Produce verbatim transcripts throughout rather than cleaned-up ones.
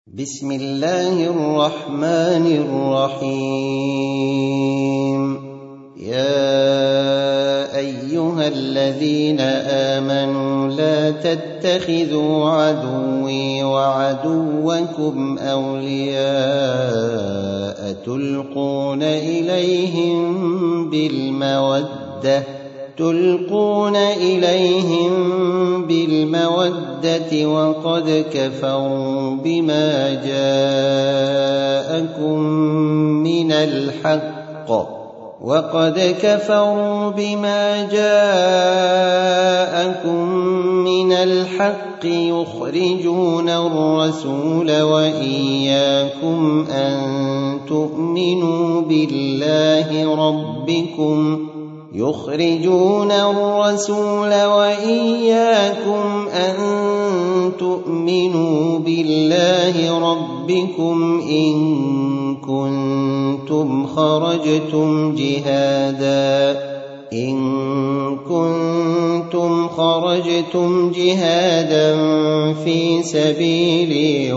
بسم الله الرحمن الرحيم. يا أيها الذين آمنوا لا تتخذوا عدوي وعدوكم أولياء تلقون إليهم بالمودة تلقون إليهم بالمودة وقد كفروا بما جاءكم من الحق وقد كفروا بما جاءكم من الحق يخرجون الرسول وإياكم أن تؤمنوا بالله ربكم يخرجون الرسول وإياكم أن تؤمنوا بالله ربكم إن كنتم خرجتم جهادا إن كنتم خرجتم جهادا في سبيلي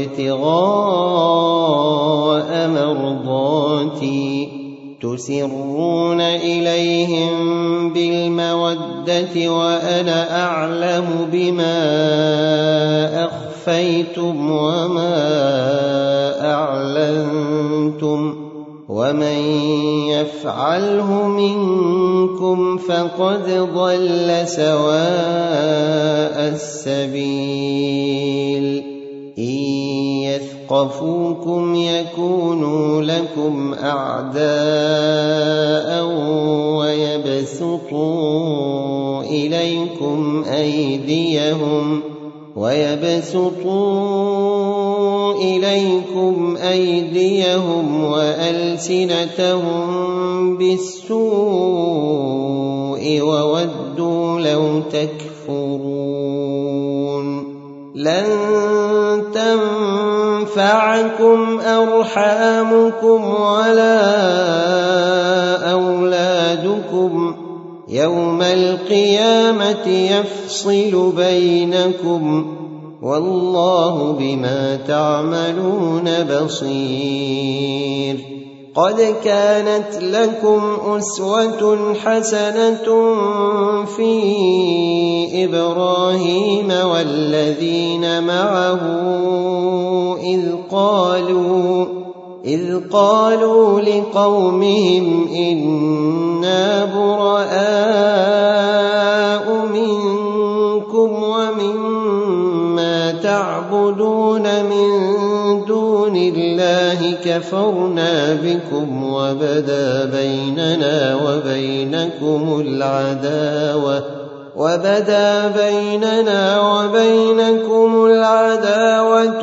وابتغاء مرضاتي تسرون إليهم بالمودة وأنا أعلم بما أخفيتم وما أعلنتم ومن يفعله منكم فقد ضل سواء السبيل. إن يثقفوكم يكونوا لكم أعداء ويبسطوا إليكم أيديهم ويبسطوا إليكم أيديهم وألسنتهم بالسوء وودوا لو تكفرون. لن تنفعكم أرحامكم ولا أولادكم يوم القيامة يفصل بينكم والله بما تعملون بصير. قد كانت لكم أسوة حسنة في إبراهيم والذين معه إذ قالوا إذ قالوا لقومهم إنا براء منكم ومما تعبدون من دون الله كفرنا بكم وبدا بيننا وبينكم العداوة وبدا بيننا وبينكم العداوة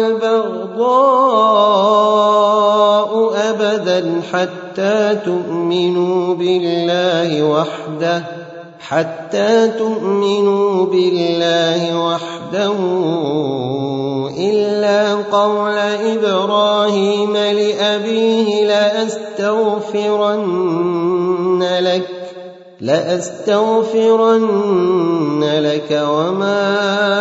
والبغضاء أبدا حتى تؤمنوا بالله وحده حتى تؤمنوا بالله وحده إلا قول إبراهيم لأبيه لأستغفرن لك لأستغفرن لك وما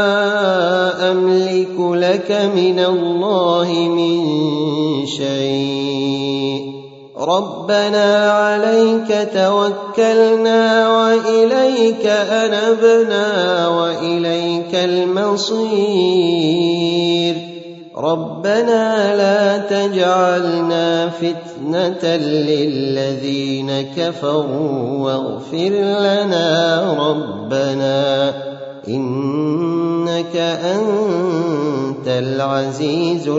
أملك لك من الله من شيء ربنا عليك توكلنا وإليك أنبنا وإليك المصير ربنا لا تجعلنا فتنة للذين كفروا واغفر لنا ربنا إنك أنت العزيز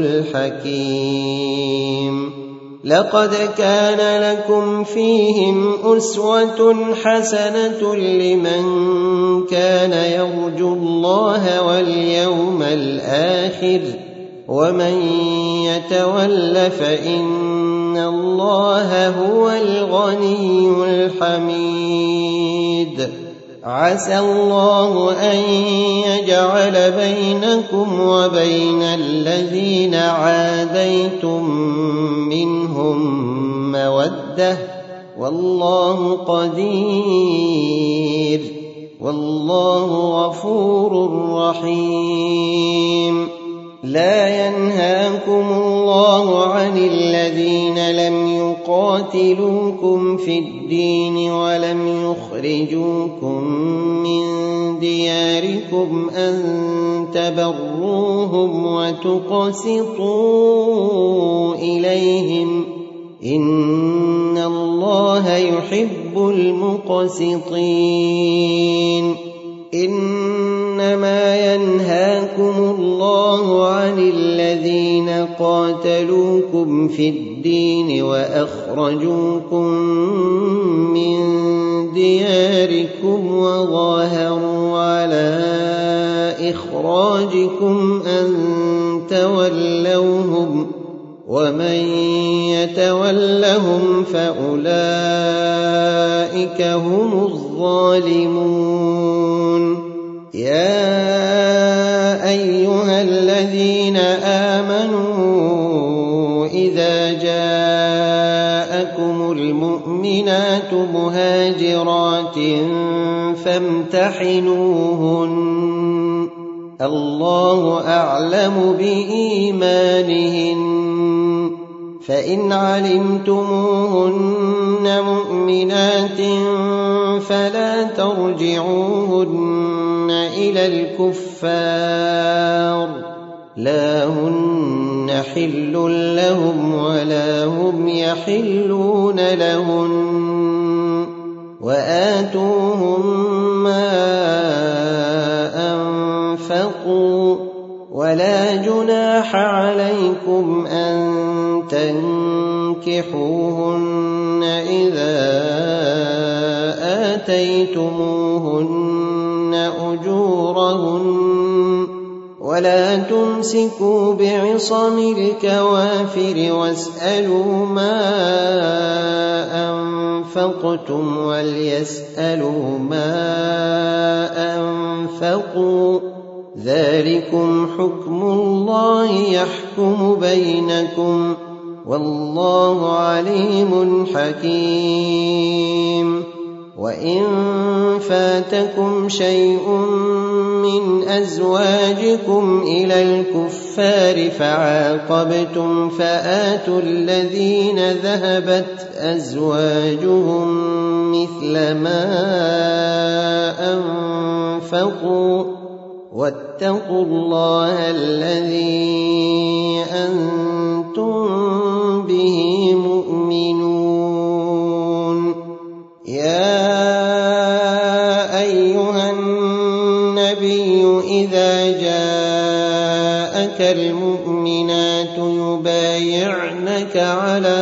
الحكيم. لقد كان لكم فيهم أسوة حسنة لمن كان يرجو الله واليوم الآخر ومن يتول فإن الله هو الغني الحميد. عسى الله أن يجعل بينكم وبين الذين عاديتم منهم مودة والله قدير والله غفور رحيم. لا ينهاكم الله عن الذين لم يقاتلوكم في الدين ولم يخرجوكم من دياركم أن تبروهم وتقسطوا إليهم إن الله يحب المقسطين. إنما ينهاكم الله عن الذين قاتلوكم في الدين وأخرجوكم من دياركم وظاهروا على إخراجكم أن تولوهم ومن يتولهم فأولئك هم الظالمون. يا أيها الذين آمنوا إذا جاءكم المؤمنات مهاجرات فامتحنوهن الله أعلم بإيمانهن فإن علمتموهن مؤمنات فلا ترجعوهن إلى الكفار لا هن حل لهم ولا هم يحلون لهن وآتوهم ما أنفقوا ولا جناح عليكم أن تنكحوهن إذا آتيتموهن أجورهن ولا تمسكوا بعصم الكوافر واسألوا ما أنفقتم وليسألوا ما أنفقوا ذلكم حكم الله يحكم بينكم والله عليم حكيم. وإن فاتكم شيء من أزواجكم إلى الكفار فعاقبتم فآتوا الذين ذهبت أزواجهم مثل ما أنفقوا واتقوا الله الذي أنتم به مؤمنون. يا أيها النبي إذا جاءك المؤمنات يبايعنك على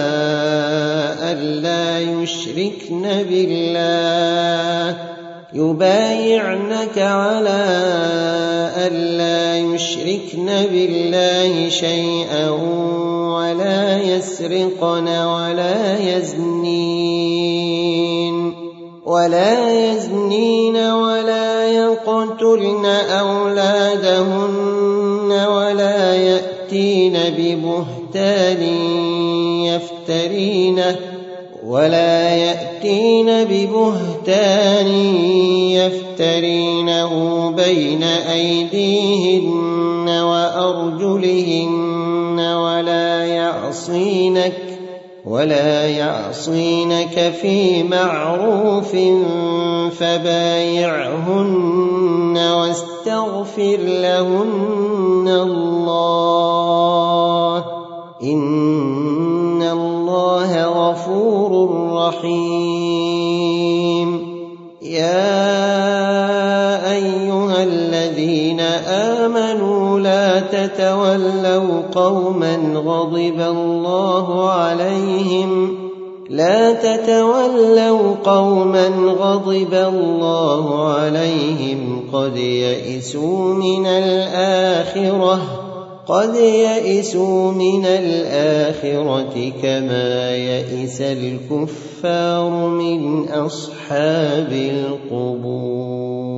ألا يشركن بالله يبايعنك على ألا يشركن بالله شيئا ولا يسرقن ولا يزنين ولا يزنين ولا يقتلن أولادهن ولا يأتين ببهتان يفترينه ولا يأتين ببهتان يفترينه بين أيديهن وأرجلهن ولا يعصينك ولا يعصينك في معروف فبايعهن واستغفر لهن الله إن الله غفور رحيم. يا أيها الذين آمنوا لا تتولوا قوما غضب الله عليهم لا تتولوا قوما غضب الله عليهم قد يئسوا من الآخرة قد يئسوا من الآخرة كما يئس الكفار من أصحاب القبور.